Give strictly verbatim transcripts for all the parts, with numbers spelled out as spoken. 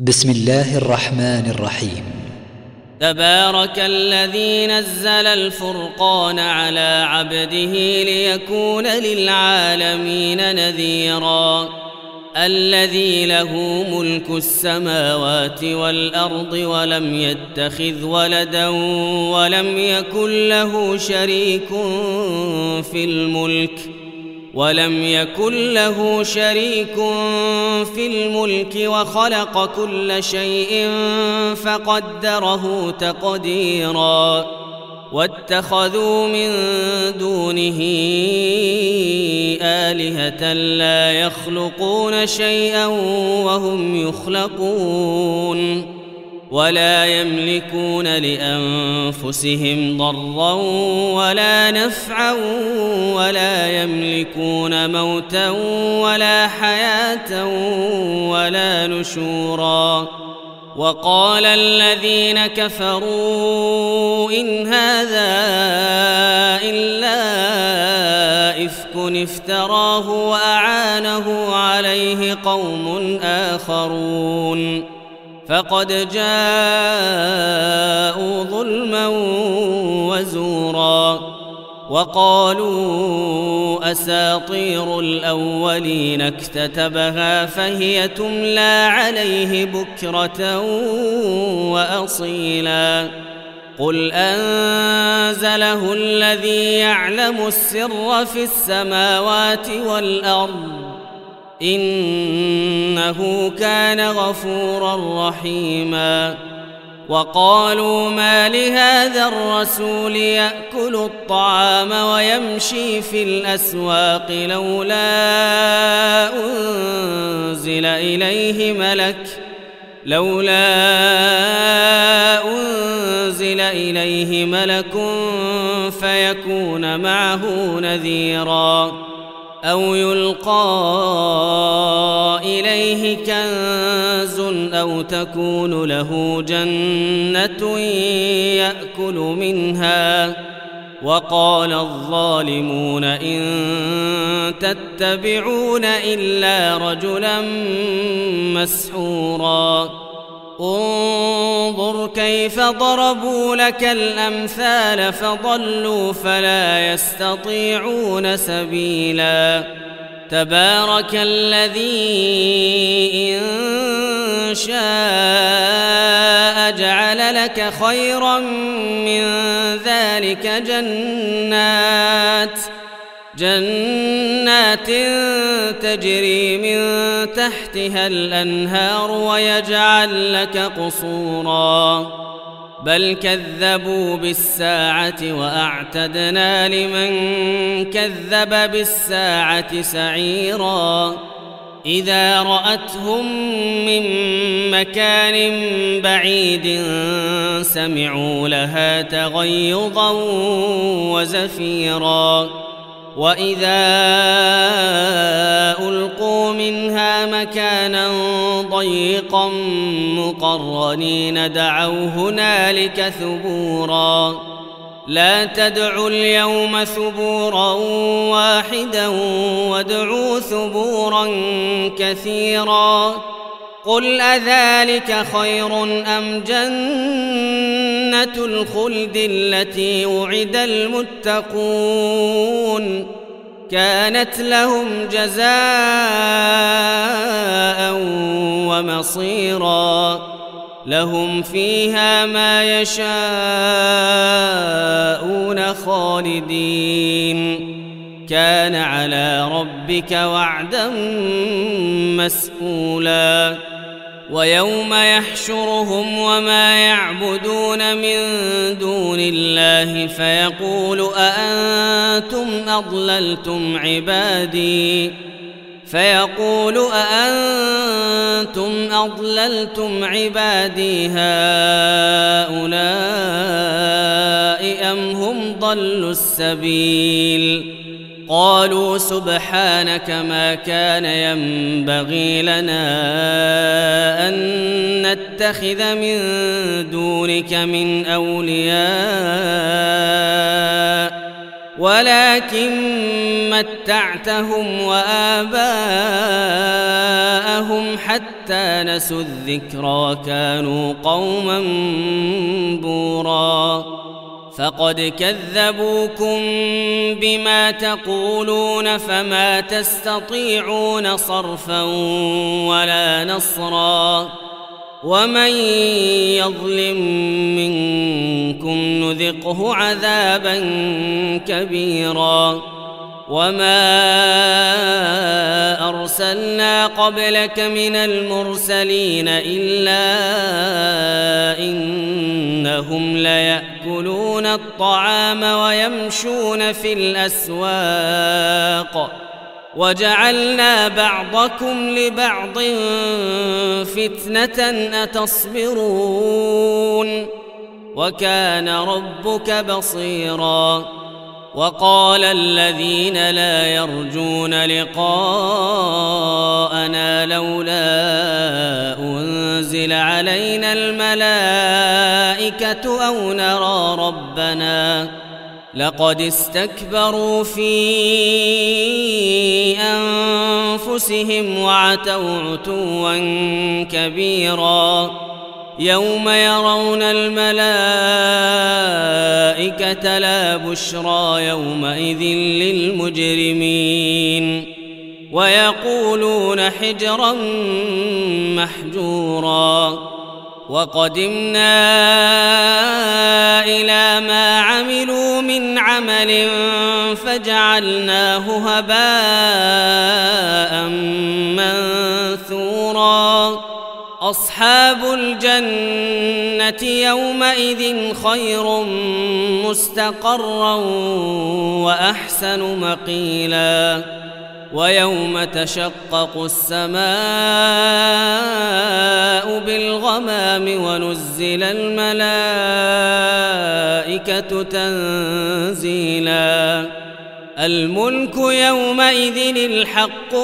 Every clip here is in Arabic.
بسم الله الرحمن الرحيم. تبارك الذي نزل الفرقان على عبده ليكون للعالمين نذيرا الذي له ملك السماوات والأرض ولم يتخذ ولدا ولم يكن له شريك في الملك ولم يكن له شريك في الملك وخلق كل شيء فقدره تقديرا واتخذوا من دونه آلهة لا يخلقون شيئا وهم يخلقون ولا يملكون لأنفسهم ضرا ولا نفعا ولا يملكون موتا ولا حياة ولا نشورا. وقال الذين كفروا إن هذا إلا إفك افتراه وأعانه عليه قوم آخرون فقد جاءوا ظلما وزورا. وقالوا أساطير الأولين اكتتبها فهي تملى عليه بكرة وأصيلا. قل أنزله الذي يعلم السر في السماوات والأرض إنه كان غفورا رحيما. وقالوا ما لهذا الرسول يأكل الطعام ويمشي في الأسواق لولا أنزل إليه ملك لولا أنزل إليه ملك فيكون معه نذيرا أو يلقى إليه كنز أو تكون له جنة يأكل منها. وقال الظالمون إن تتبعون إلا رجلا مسحورا. انظر كيف ضربوا لك الأمثال فضلوا فلا يستطيعون سبيلا. تبارك الذي إن شاء جعل لك خيرا من ذلك جنات جنات تجري من تحتها الأنهار ويجعل لك قصورا بل كذبوا بالساعة وأعتدنا لمن كذب بالساعة سعيرا. إذا رأتهم من مكان بعيد سمعوا لها تغيظا وزفيرا. وإذا ألقوا منها مكانا ضيقا مقرنين دعوا هنالك ثبورا. لا تدعوا اليوم ثبورا واحدا وادعوا ثبورا كثيرا. قل أذلك خير أم جنة الخلد التي وعد المتقون كانت لهم جزاء ومصيرا. لهم فيها ما يشاءون خالدين كان على ربك وعدا مسئولا. ويوم يحشرهم وما يعبدون من دون الله فيقول أأنتم أضللتم عبادي فيقول أأنتم أضللتم عبادي هؤلاء أم هم ضلوا السبيل. قالوا سبحانك ما كان ينبغي لنا أن نتخذ من دونك من أولياء ولكن متعتهم وآباءهم حتى حتى نسوا الذكر وكانوا قوما بورا فقد كذبوكم بما تقولون فما تستطيعون صرفا ولا نصرا ومن يظلم منكم نذقه عذابا كبيرا وما أرسلنا قبلك من المرسلين إلا إنهم ليأكلون الطعام ويمشون في الأسواق وجعلنا بعضكم لبعض فتنة أتصبرون وكان ربك بصيرا وقال الذين لا يرجون لقاءنا لولا أنزل علينا الملائكة أو نرى ربنا لقد استكبروا في أنفسهم وعتوا عتوا كبيرا يوم يرون الملائكة لا بشرى يومئذ للمجرمين ويقولون حجرا محجورا وقدمنا إلى ما عملوا من عمل فجعلناه هباء منثورا أصحاب الجنة يومئذ خير مستقرا وأحسن مقيلا ويوم تشقق السماء بالغمام ونزل الملائكة تنزيلا الملك يومئذ الحق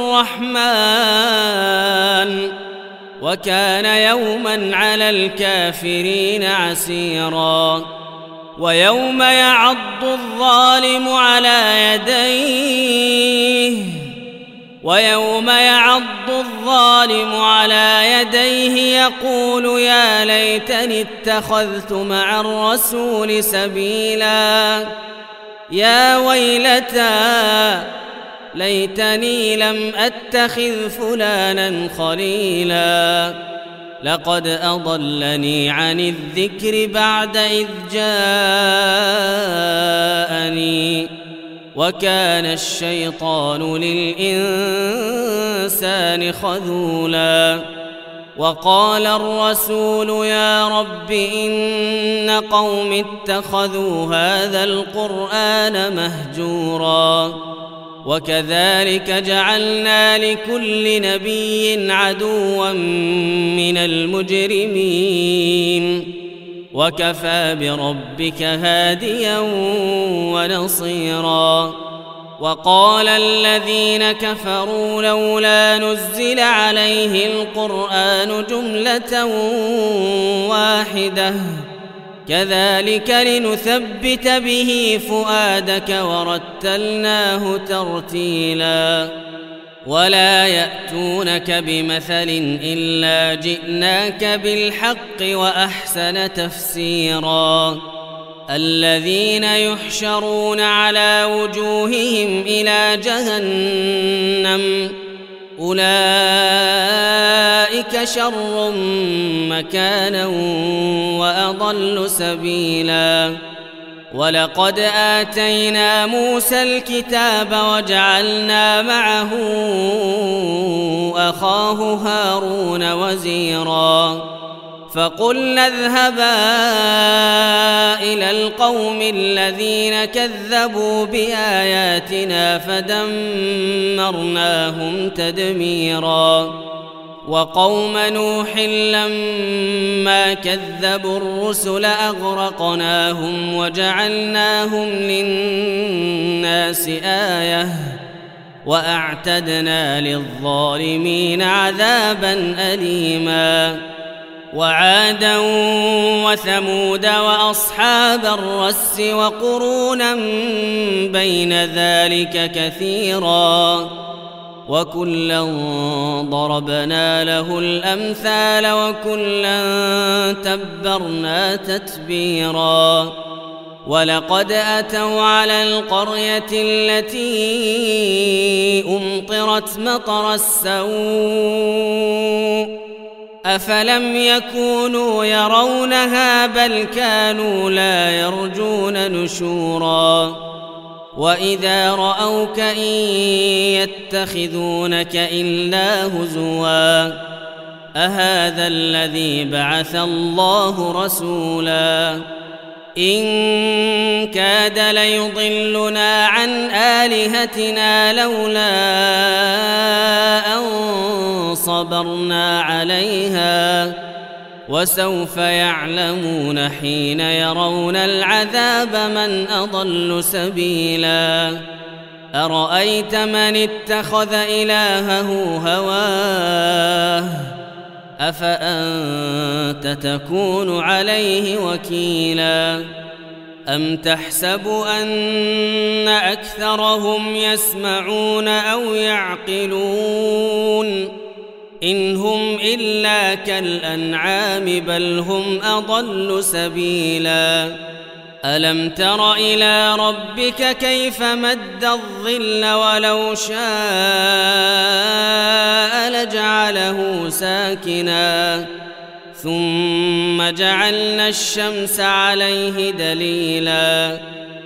للرحمن وكان يوما على الكافرين عسيرا ويوم يعض الظالم على يديه ويوم يعض الظالم على يديه يقول يا ليتني اتخذت مع الرسول سبيلا يا ويلتى ليتني لم أتخذ فلانا خليلا لقد أضلني عن الذكر بعد إذ جاءني وكان الشيطان للإنسان خذولا وقال الرسول يا رب إن قوم اتخذوا هذا القرآن مهجورا وكذلك جعلنا لكل نبي عدوا من المجرمين وكفى بربك هاديا ونصيرا وقال الذين كفروا لولا نزل عليه القرآن جملة واحدة كذلك لنثبت به فؤادك ورتلناه ترتيلا ولا يأتونك بمثل إلا جئناك بالحق وأحسن تفسيرا الذين يحشرون على وجوههم إلى جهنم أولئك شر مكانا وأضل سبيلا ولقد آتينا موسى الكتاب وجعلنا معه أخاه هارون وزيرا فقلنا اذهبا إلى القوم الذين كذبوا بآياتنا فدمرناهم تدميرا وقوم نوح لما كذبوا الرسل أغرقناهم وجعلناهم للناس آية وأعتدنا للظالمين عذابا أليما وعادا وثمود وأصحاب الرس وقرونا بين ذلك كثيرا وكلا ضربنا له الأمثال وكلا تبرنا تتبيرا ولقد أتوا على القرية التي أمطرت مطر السوء أفلم يكونوا يرونها بل كانوا لا يرجون نشورا وإذا رأوك إن يتخذونك إلا هزوا أهذا الذي بعث الله رسولا إن كاد ليضلنا عن آلهتنا لولا أن صبرنا عليها وسوف يعلمون حين يرون العذاب من أضل سبيلا أرأيت من اتخذ إلهه هواه أفأنت تكون عليه وكيلا أم تحسب أن أكثرهم يسمعون أو يعقلون إن هم إلا كالأنعام بل هم أضل سبيلا ألم تر إلى ربك كيف مد الظل ولو شاء لجعله ساكنا ثم جعلنا الشمس عليه دليلا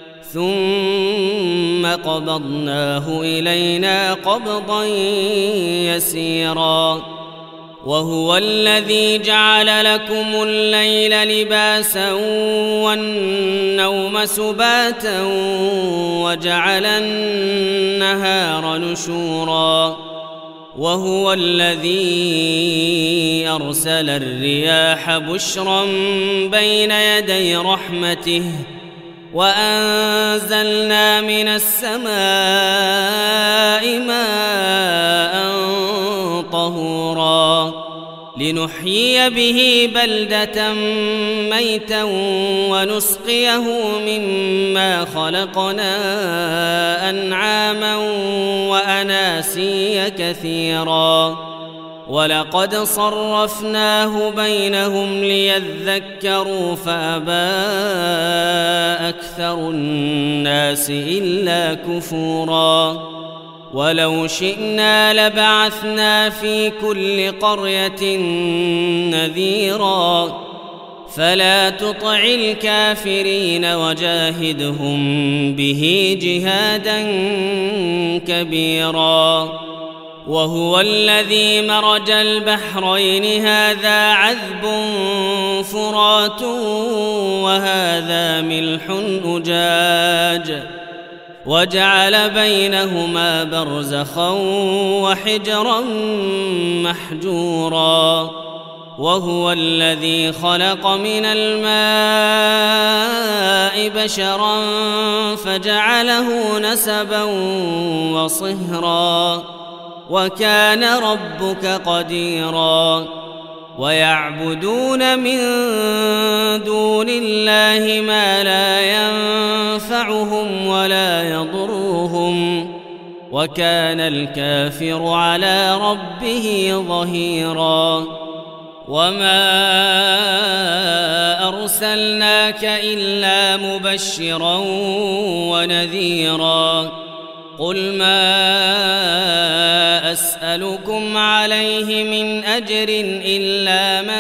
ثم قبضناه إلينا قبضا يسيرا وهو الذي جعل لكم الليل لباسا والنوم سباتا وجعل النهار نشورا وهو الذي أرسل الرياح بشرا بين يدي رحمته وأنزلنا من السماء ماء طهورا لنحيي به بلدة ميتا ونسقيه مما خلقنا أنعاما وأناسيا كثيرا ولقد صرفناه بينهم ليذكروا فأبى أكثر الناس إلا كفورا ولو شئنا لبعثنا في كل قرية نذيرا فلا تطع الكافرين وجاهدهم به جهادا كبيرا وهو الذي مرج البحرين هذا عذب فرات وهذا ملح أجاج وجعل بينهما برزخا وحجرا محجورا وهو الذي خلق من الماء بشرا فجعله نسبا وصهرا وكان ربك قديرا ويعبدون من دون الله ما لا ينفعهم ولا يضرهم وكان الكافر على ربه ظهيرا وما أرسلناك إلا مبشرا ونذيرا قل ما أسألكم عليه من أجر إلا من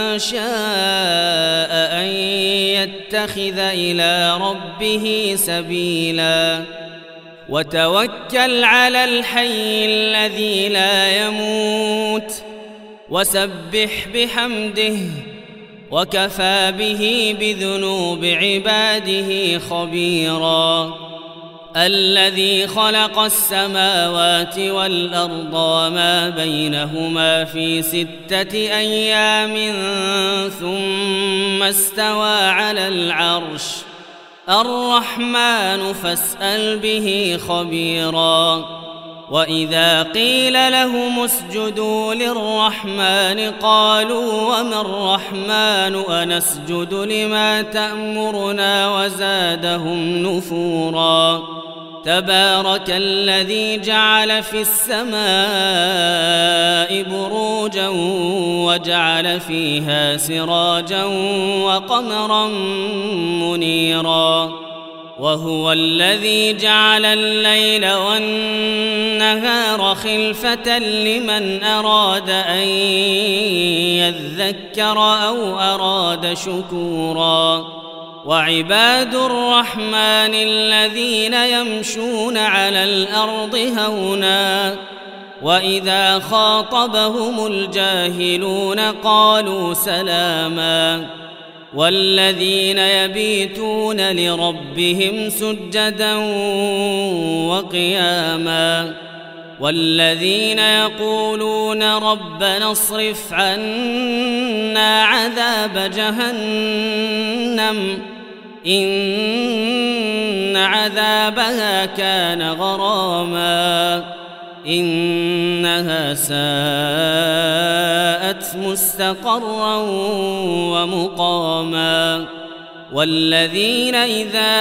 شاء أن يتخذ إلى ربه سبيلا وتوكل على الحي الذي لا يموت وسبح بحمده وكفى به بذنوب عباده خبيرا الذي خلق السماوات والأرض وما بينهما في ستة أيام ثم استوى على العرش الرحمن فاسأل به خبيرا وإذا قيل لهم اسجدوا للرحمن قالوا وما الرحمن أنسجد لما تأمرنا وزادهم نفورا تبارك الذي جعل في السماء بروجا وجعل فيها سراجا وقمرا منيرا وهو الذي جعل الليل والنهار خلفة لمن أراد أن يذكر أو أراد شكورا وعباد الرحمن الذين يمشون على الأرض هونا وإذا خاطبهم الجاهلون قالوا سلاما والذين يبيتون لربهم سجدا وقياما والذين يقولون ربنا اصرف عنا عذاب جهنم إن عذابها كان غراما إنها ساءت مستقرا ومقاما والذين إذا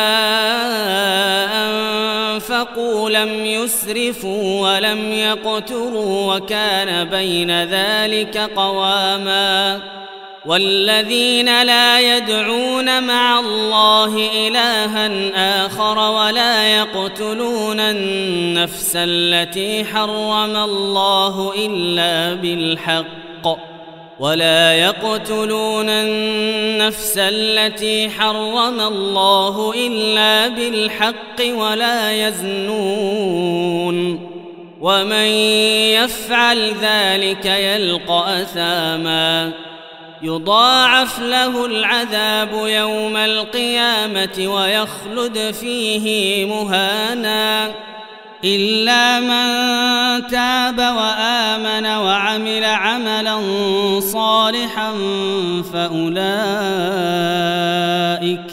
أنفقوا لم يسرفوا ولم يقتروا وكان بين ذلك قواما والذين لا يدعون مع الله إلها آخر ولا يقتلون النفس التي حرم الله إلا بالحق ولا يقتلون النفس التي حرم الله إلا بالحق ولا يزنون ومن يفعل ذلك يلقى أثاما يضاعف له العذاب يوم القيامة ويخلد فيه مهانا إلا من تاب وآمن وعمل عملا صالحا فأولئك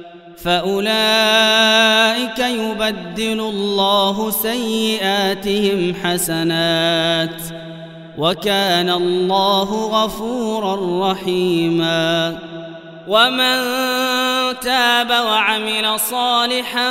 فأولئك يبدل الله سيئاتهم حسنات وكان الله غفورا رحيما ومن تاب وعمل صالحا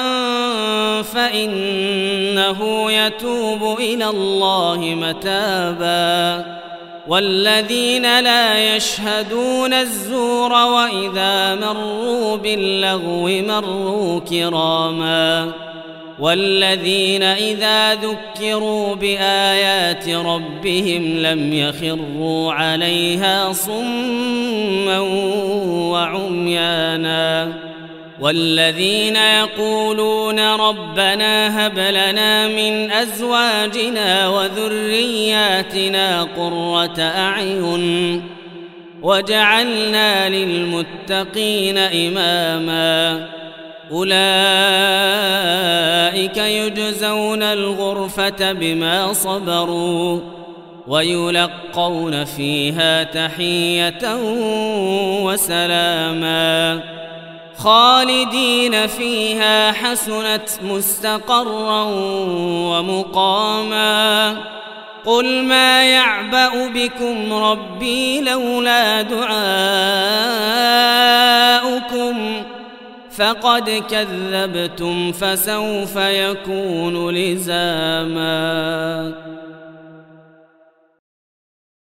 فإنه يتوب إلى الله متابا والذين لا يشهدون الزور وإذا مروا باللغو مروا كراما والذين إذا ذكروا بآيات ربهم لم يخروا عليها صما وعميانا والذين يقولون ربنا هب لنا من أزواجنا وذرياتنا قرة أعين وجعلنا للمتقين إماما أولئك يجزون الغرفة بما صبروا ويلقون فيها تحية وسلاما خالدين فيها حسنت مستقرا ومقاما قل ما يعبأ بكم ربي لولا دعاؤكم فقد كذبتم فسوف يكون لزاما.